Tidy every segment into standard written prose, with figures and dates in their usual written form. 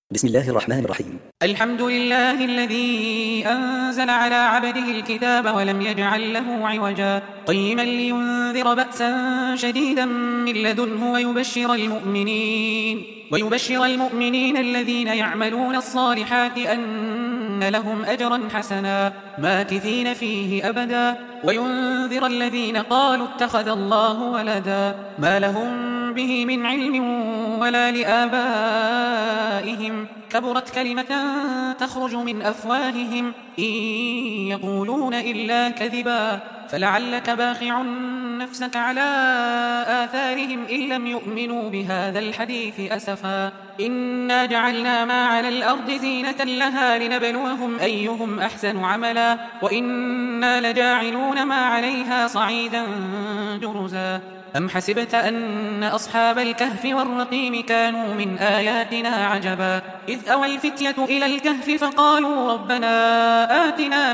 بسم الله الرحمن الرحيم. الحمد لله الذي أنزل على عبده الكتاب ولم يجعل له عوجا قيما لينذر بأسا شديدا من لدنه ويبشر المؤمنين الذين يعملون الصالحات أن لهم أجرا حسنا ماكثين فيه أبدا وينذر الذين قالوا اتخذ الله ولدا ما لهم به من علم ولا لآبائهم كبرت كلمة تخرج من أفواههم إن يقولون إلا كذبا فلعلك باخع نفسك على آثارهم إن لم يؤمنوا بهذا الحديث أسفا إنا جعلنا ما على الأرض زينة لها لنبلوهم أيهم أحسن عملا وإنا لجاعلون ما عليها صعيدا جرزا أم حسبت أن أصحاب الكهف والرقيم كانوا من آياتنا عجبا إذ أوى الفتية إلى الكهف فقالوا ربنا آتنا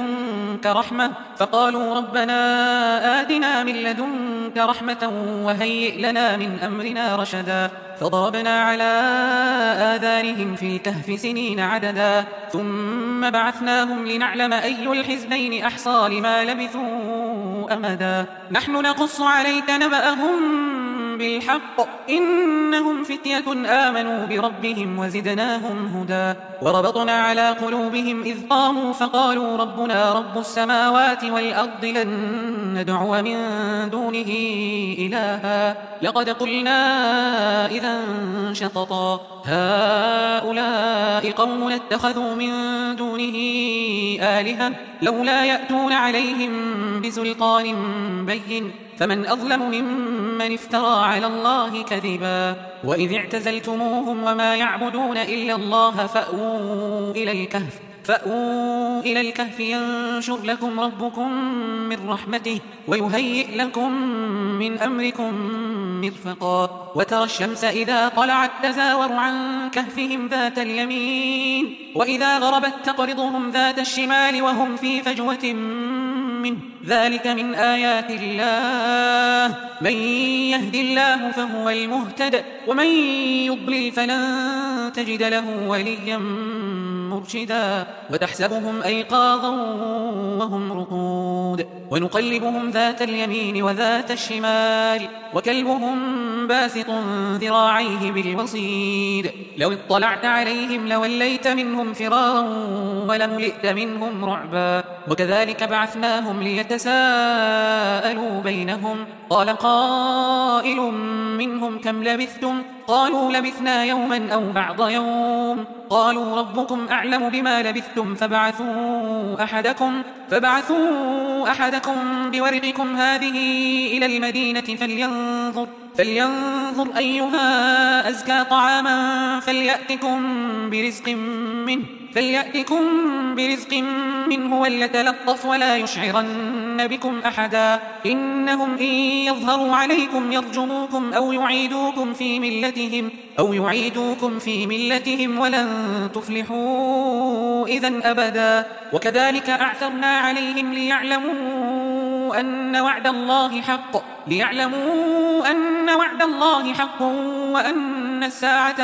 من لدنك رحمة وهيئ لنا من أمرنا رشدا فضربنا على آذانهم في الكهف سنين عددا ثم بعثناهم لنعلم أي الحزبين أحصى لما لبثوا أمدا نحن نقص عليك نبأهم بالحق إنهم فتية آمنوا بربهم وزدناهم هدى وربطنا على قلوبهم إذ قاموا فقالوا ربنا رب السماوات والأرض لن ندعو من دونه إلها لقد قلنا إذا شططا هؤلاء قوم اتخذوا من دونه آلهة لولا يأتون عليهم بسلطان بين فمن أظلم ممن افترى على الله كذبا وإذ اعتزلتموهم وما يعبدون إلا الله فأووا إلى الكهف ينشر لكم ربكم من رحمته ويهيئ لكم من أمركم مرفقا وترى الشمس إذا طلعت تزاور عن كهفهم ذات اليمين وإذا غربت تقرضهم ذات الشمال وهم في فجوة منه ذلك من آيات الله من يهد الله فهو المهتد ومن يضلل فلن تجد له وليا مرشدا وتحسبهم أيقاظا وهم رقود ونقلبهم ذات اليمين وذات الشمال وكلبهم باسط ذراعيه بالوصيد لو اطلعت عليهم لوليت منهم فرارا ولملئت منهم رعبا وكذلك بعثناهم ليتساءلوا بينهم قال قائل منهم كم لبثتم قالوا لبثنا يوما أو بعض يوم قالوا ربكم أعلم بما لبثتم فبعثوا أحدكم بورقكم هذه إلى المدينة فلينظر أيها أزكى طعاما فليأتكم برزق منه وليتلطف ولا يشعرن بكم أحدا إنهم إن يظهروا عليكم يرجموكم أو يعيدوكم في ملتهم ولن تفلحوا إذن أبدا وكذلك أعثرنا عليهم ليعلموا أن وعد الله حق وأن الساعة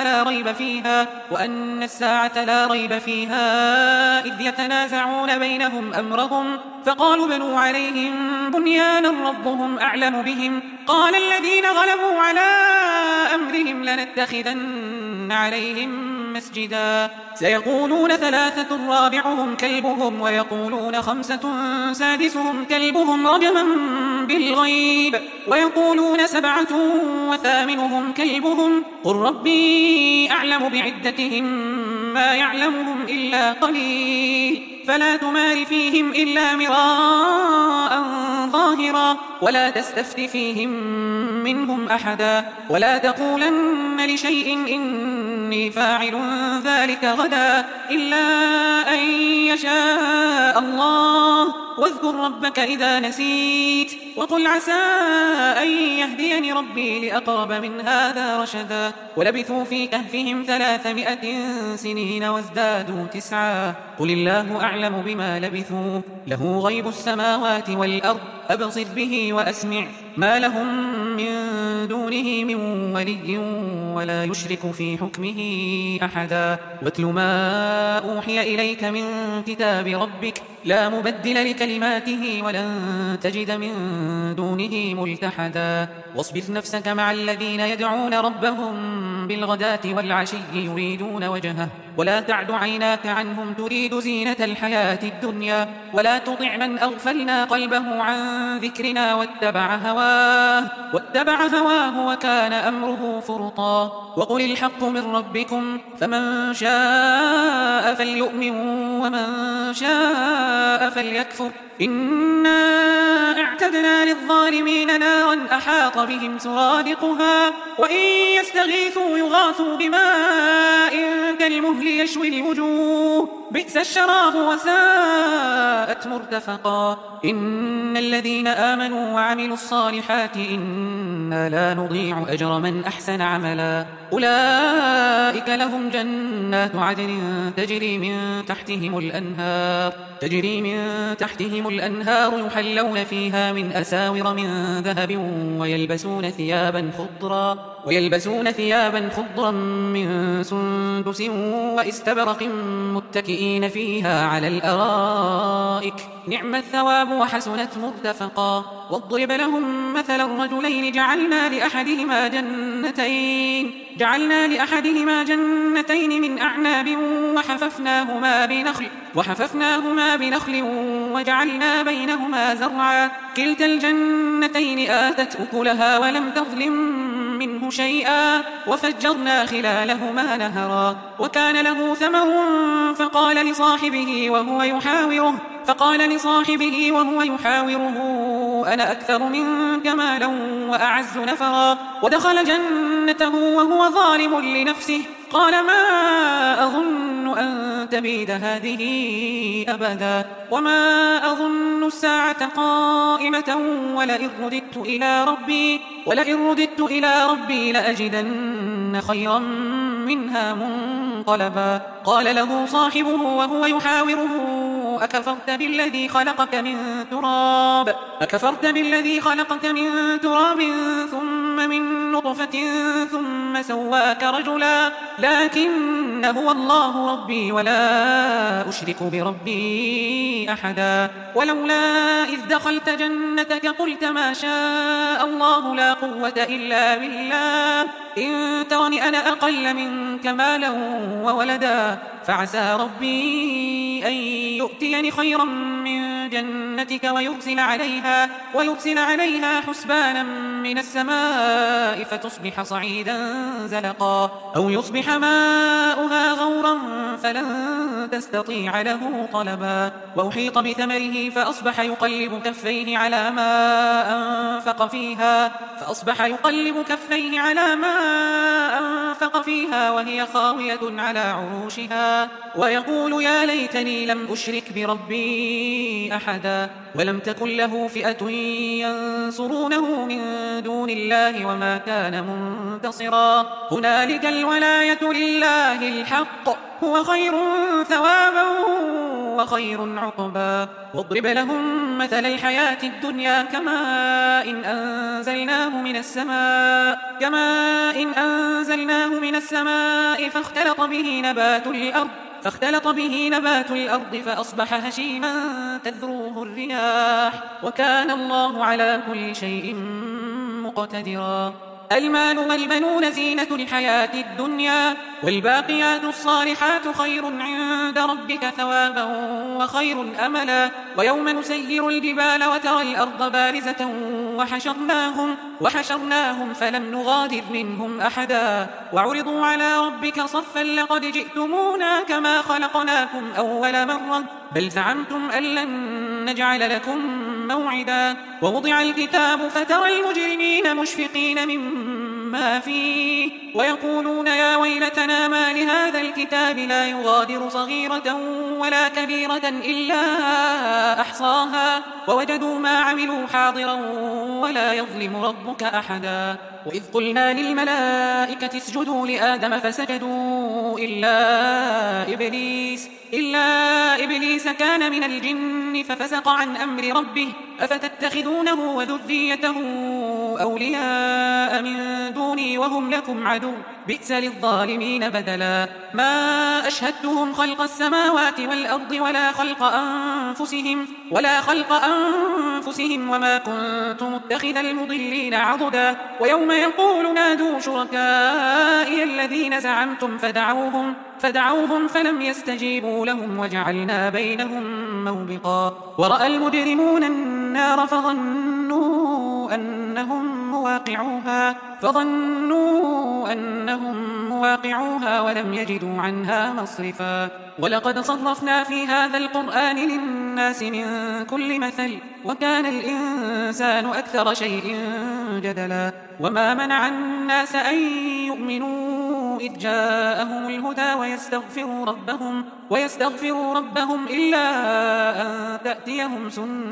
لا ريب فيها إذ يتنازعون بينهم أمرهم فقالوا بنوا عليهم بنيانا ربهم أعلم بهم قال الذين غلبوا على أمرهم لنتخذن عليهم مسجدا سيقولون 3 رابعهم كلبهم ويقولون 5 سادسهم كلبهم رجما بالغيب ويقولون 7 وثامنهم كلبهم قل ربي أعلم بعدتهم ما يعلمهم إلا قليل فلا تمار فيهم إلا مراء ظاهرا ولا تستفت فيهم منهم أحدا ولا تقولن لشيء إني فاعل ذلك غدا إلا أن يشاء الله واذكر ربك إذا نسيت وقل عسى أن يهديني ربي لأقرب من هذا رشدا ولبثوا في كهفهم 300 سنين وازدادوا 9 قل الله أعلم بما لبثوا له غيب السماوات والأرض أبصر به وأسمع ما لهم من دونه من ولي ولا يشرك في حكمه أحدا واتل ما أوحي إليك من كتاب ربك لا مبدل لكلماته ولن تجد من دونه ملتحدا واصبر نفسك مع الذين يدعون ربهم بالغداة والعشي يريدون وجهه ولا تعد عيناك عنهم تريد زينة الحياة الدنيا ولا تطع من أغفلنا قلبه عن ذكرنا واتبع هواه وكان أمره فرطا وقل الحق من ربكم فمن شاء فليؤمن ومن شاء فليكفر إنا اعتدنا للظالمين نارا أحاط بهم سرادقها وإن يستغيثوا يغاثوا بماء كالمهل يشوي الوجوه بئس الشراب وساءت مرتفقا إن الذين آمنوا وعملوا الصالحات إنا لا نضيع أجر من أحسن عملا أولئك لهم جنات عدن تجري من تحتهم الأنهار يحلون فيها من أساور من ذهب ويلبسون ثيابا خضرا من سندس واستبرق متكئين فيها على الأرائك نعم الثواب وحسنت مرتفقا واضرب لهم مثل الرجلين جعلنا لأحدهما جنتين من أعناب وحففناهما بنخل وجعلنا بينهما زرعا كلتا الجنتين آتت أكلها ولم تظلم منه شيئا وفجرنا خلالهما نهرا وكان له ثمر فقال لصاحبه وهو يحاوره أنا أكثر منك مالا وأعز نفرا ودخل جنته وهو ظالم لنفسه قال ما أظن أن تبيد هذه أبدا وما أظن الساعة قائمة ولئن رددت إلى ربي لأجدن خيرا منها منقلبا قال له صاحبه وهو يحاوره أكفرت بالذي خلقك من تراب ثم من نطفة ثم سواك رجلا لكن هو الله ربي ولا أشرك بربي أحدا ولولا إذ دخلت جنتك قلت ما شاء الله لا قوة إلا بالله إن ترني أنا أقل منك مالا وولدا فعسى ربي أن يؤتيني خيرا من جنتك ويرسل عليها حسبانا من السماء فتصبح صعيدا زلقا أو يصبح ماؤها غورا فلن تستطيع له طلبا وأحيط بثمره فأصبح يقلب كفيه على ما أنفق فيها وهي خاوية على عروشها ويقول يا ليتني لم أشرك بربي أحدا ولم تكن له فئة ينصرونه من دون الله وما كان منتصرا هنالك الولاية لله الحق هو خير ثوابا وخير عقبا واضرب لهم مثل الحياة الدنيا كماء إن أنزلناه من السماء فاختلط به نبات الأرض فأصبح هشيما تذروه الرياح وكان الله على كل شيء مقتدرا المال والبنون زينة الحياة الدنيا والباقيات الصالحات خير عند ربك ثوابا وخير أملا ويوم نسير الجبال وترى الأرض بارزة وحشرناهم فلم نغادر منهم أحدا وعرضوا على ربك صفا لقد جئتمونا كما خلقناكم أول مرة بل زعمتم أن لن نجعل لكم موعدا ووضع الكتاب فترى المجرمين مشفقين مما فيه ويقولون يا ويلتنا ما لهذا الكتاب لا يغادر صغيرة ولا كبيرة إلا أحصاها ووجدوا ما عملوا حاضرا ولا يظلم ربك أحدا وإذ قلنا للملائكة اسجدوا لآدم فسجدوا إلا إبليس كان من الجن الجن ففسق عن أمر ربه أفتتخذونه وذريته أولياء من دوني وهم لكم عدو بئس للظالمين بدلا ما أشهدتهم خلق السماوات والأرض ولا خلق أنفسهم وما كنت متخذ المضلين عضدا ويوم يقول نادوا شركائي الذين زعمتم فدعوهم فلم يستجيبوا لهم وجعلنا بينهم موبقا ورأى المجرمون النار فظنوا أنهم مواقعوها ولم يجدوا عنها مصرفا ولقد صرفنا في هذا القرآن للناس من كل مثل وكان الإنسان أكثر شيء جدلا وما منع الناس أن يؤمنوا إذ جاءهم الهدى ويستغفروا ربهم إلا أن تأتيهم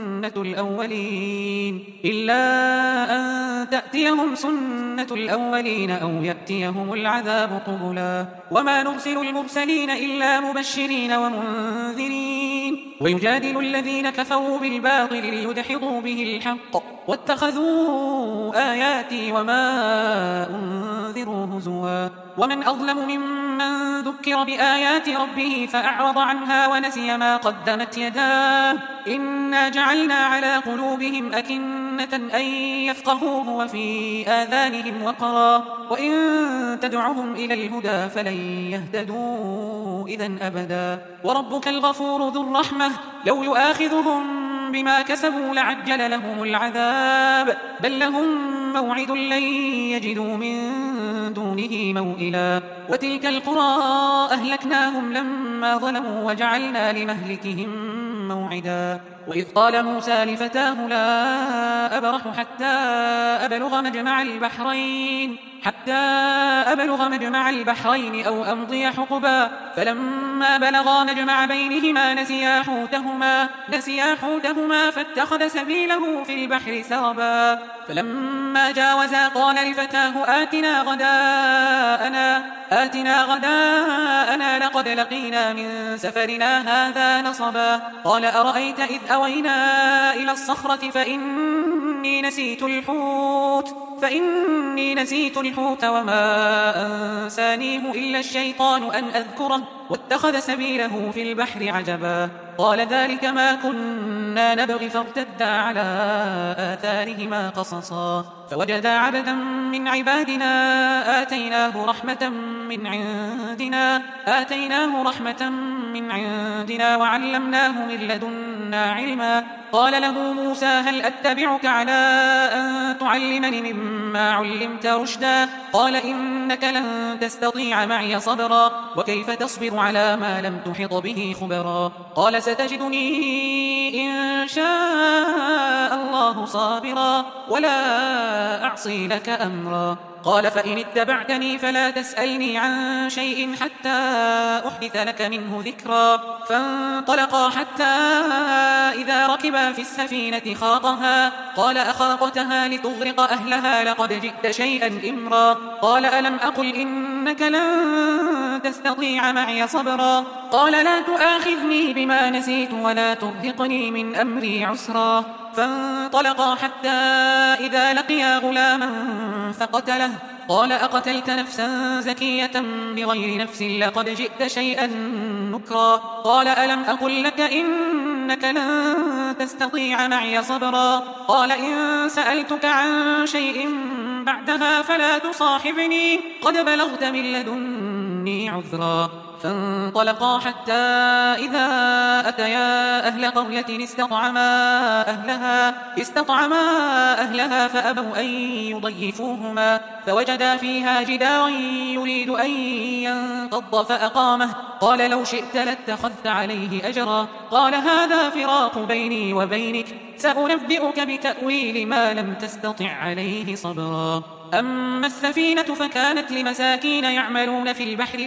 سنة الأولين أو يأتيهم العذاب قبلا وما نرسل المرسلين إلا مبشرين ومنذرين ويجادل الذين كفروا بالباطل ليدحضوا به الحق واتخذوا آياتي وما أنذروا هزوا ومن أظلم ممن ذكر بآيات ربه فأعرض عنها ونسي ما قدمت يداه إنا جعلنا على قلوبهم أكنة أن يفقهوه وفي آذانهم وقرا وإن تدعهم إلى الهدى فلن يهتدوا إذن أبدا وربك الغفور ذو الرحمة لو يؤاخذهم بما كسبوا لعجل لهم العذاب بل لهم موعد لن يجدوا من دونه موئلا وتلك القرى أهلكناهم لما ظلموا وجعلنا لمهلكهم موعدا وإذ قال موسى لفتاه لا أبرح حتى أبلغ مجمع البحرين أو أمضي حقبا فلما بلغا مجمع بينهما نسيا حوتهما فاتخذ سبيله في البحر سربا فلما جاوزا قال لفتاه آتنا غداءنا لقد لقينا من سفرنا هذا نصبا قال أرأيت إذ أوينا إلى الصخرة فإني نسيت الحوت وما أنسانيه إلا الشيطان أن أذكره واتخذ سبيله في البحر عجبا قال ذلك ما كنا نبغي فارتدا على آثارهما قصصا فوجدا عبدا من عبادنا آتيناه رحمة من عندنا وعلمناه من لدنا علما قال له موسى هل أتبعك على أن تعلمني مما علمت رشدا قال إنك لن تستطيع معي صبرا وكيف تصبر على ما لم تحط به خبرا قال ستجدني إن شاء الله صابرا ولا أعصي لك أمرا قال فإن اتبعتني فلا تسألني عن شيء حتى أحدث لك منه ذكرا فانطلقا حتى إذا ركبا في السفينة خرقها قال أخرقتها لتغرق أهلها لقد جئت شيئا إمرا قال ألم أقل إنك لن تستطيع معي صبرا قال لا تؤاخذني بما نسيت ولا ترهقني من أمري عسرا فانطلقا حتى إذا لقيا غلاما فقتله قال أقتلت نفسا زكية بغير نفس لقد جئت شيئا نكرا قال ألم أقل لك إنك لن تستطيع معي صبرا قال إن سألتك عن شيء بعدها فلا تصاحبني قد بلغت من لدني عذرا فانطلقا حتى إذا أتيا أهل قرية استطعما أهلها فأبوا أن يضيفوهما فوجدا فيها جدارا يريد أن ينقض فأقامه قال لو شئت لاتخذت عليه أجرا قال هذا فراق بيني وبينك سأنبئك بتأويل ما لم تستطع عليه صبرا أما السفينة فكانت لمساكين يعملون في البحر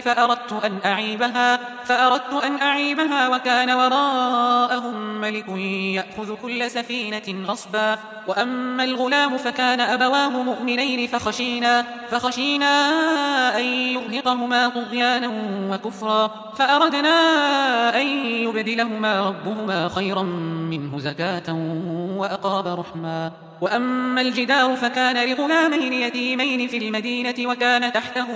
فأردت أن أعيبها وكان وراءهم ملك يأخذ كل سفينة غصبا. وأما الغلام فكان أبواه مؤمنين فخشينا أن يرهقهما طغيانا وكفرا فأردنا أن يبدلهما ربهما خيرا منه زكاة وأقرب رحما. وأما الجدار فكان لغلامين يتيمين في المدينة وكان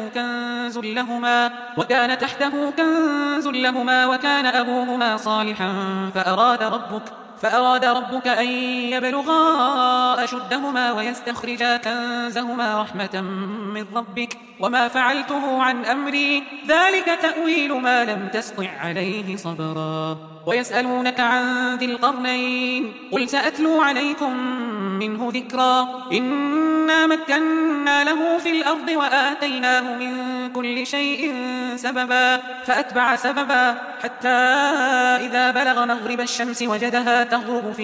تحته كنز لهما وكان أبوهما صالحا فأراد ربك أن يبلغا أشدهما ويستخرجا كنزهما رحمة من ربك وما فعلته عن أمري ذلك تأويل ما لم تسطع عليه صبرا. ويسألونك عن ذي القرنين قل سأتلو عليكم منه ذكرا إنا مكنا له في الأرض وآتيناه من كل شيء سببا فأتبع سببا حتى إذا بلغ مغرب الشمس وجدها تغرب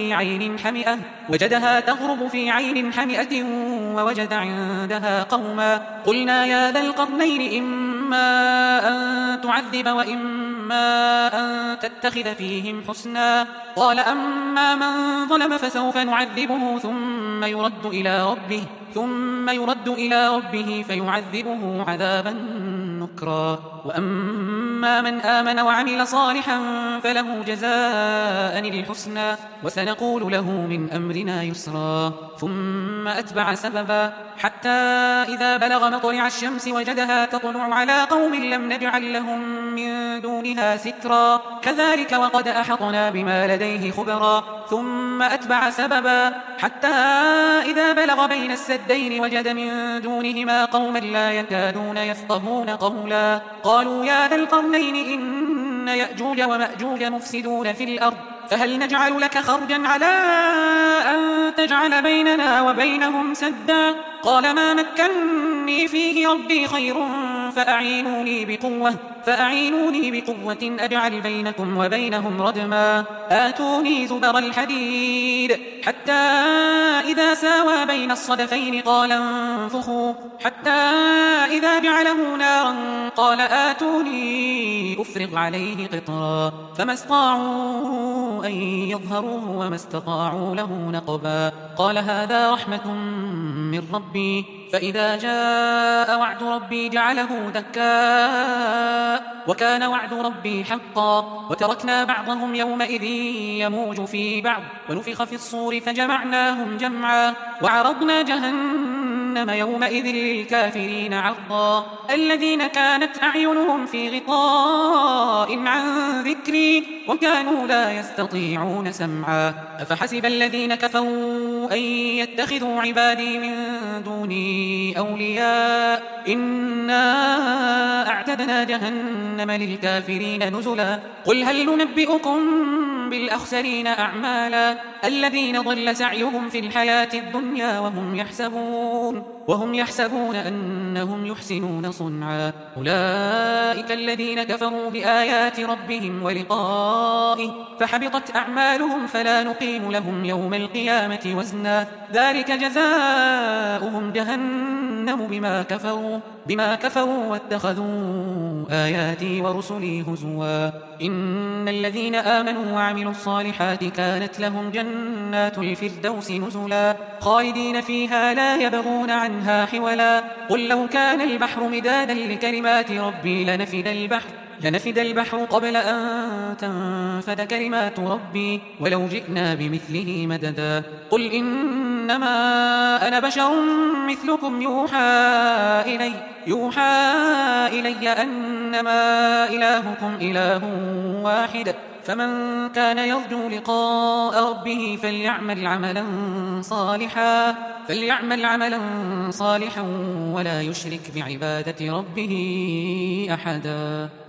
في عين حمئة ووجد عندها قوما قلنا يا ذا القرنين إما أن تعذب وإما أن تتخذ فيهم حسنا قال أما من ظلم فسوف نعذبه ثم يرد إلى ربه فيعذبه عذابا نكرا. وأما من آمن وعمل صالحا فله جزاء الحسنى وسنقول له من أمرنا يسرا. ثم أتبع سببا حتى إذا بلغ مطلع الشمس وجدها تطلع على قوم لم نجعل لهم من دونها سترا كذلك وقد أحطنا بما لديه خبرا. ثم أتبع سببا حتى إذا بلغ بين السدين وجد من دونهما قوما لا يكادون يفقهون قولا قالوا يا ذا القرنين إن يأجوج ومأجوج مفسدون في الأرض فهل نجعل لك خرجا على أن تجعل بيننا وبينهم سدا قال ما مكني فيه ربي خير فأعينوني بقوة أجعل بينكم وبينهم ردما آتوني زبر الحديد حتى إذا ساوى بين الصدفين قال انفخوا حتى إذا جعله نارا قال آتوني أفرغ عليه قطرا فما استطاعوا أن يظهروه وما استطاعوا له نقبا قال هذا رحمة من ربي فإذا جاء وعد ربي جعله دكاء وكان وعد ربي حقا وتركنا بعضهم يومئذ يموج في بعض ونفخ في الصور فجمعناهم جمعا وعرضنا جهنم يومئذ للكافرين عرضا الذين كانت أعينهم في غطاء عن ذكري وكانوا لا يستطيعون سمعا أفحسب الذين كفروا أن يتخذوا عبادي من دوني أولياء إنا أعتدنا جهنم للكافرين نزلا قل هل ننبئكم بالأخسرين أعمالا الذين ضل سعيهم في الحياة الدنيا وهم يحسبون أنهم يحسنون صنعا أولئك الذين كفروا بآيات ربهم ولقائه فحبطت أعمالهم فلا نقيم لهم يوم القيامة وزنا ذلك جزاؤهم جهنم بما كفروا واتخذوا آياتي ورسلي هزوا إن الذين آمنوا وعملوا الصالحات كانت لهم جنات الفردوس نزلا خالدين فيها لا يبغون عنها حولا قل لو كان البحر مدادا لكلمات ربي لنفد البحر قبل أن تنفد كلمات ربي ولو جئنا بمثله مددا قل إنما أنا بشر مثلكم يوحى إلي أنما إلهكم إله واحد فمن كان يرجو لقاء ربه فليعمل عملا صالحا ولا يشرك بعبادة ربه أحدا.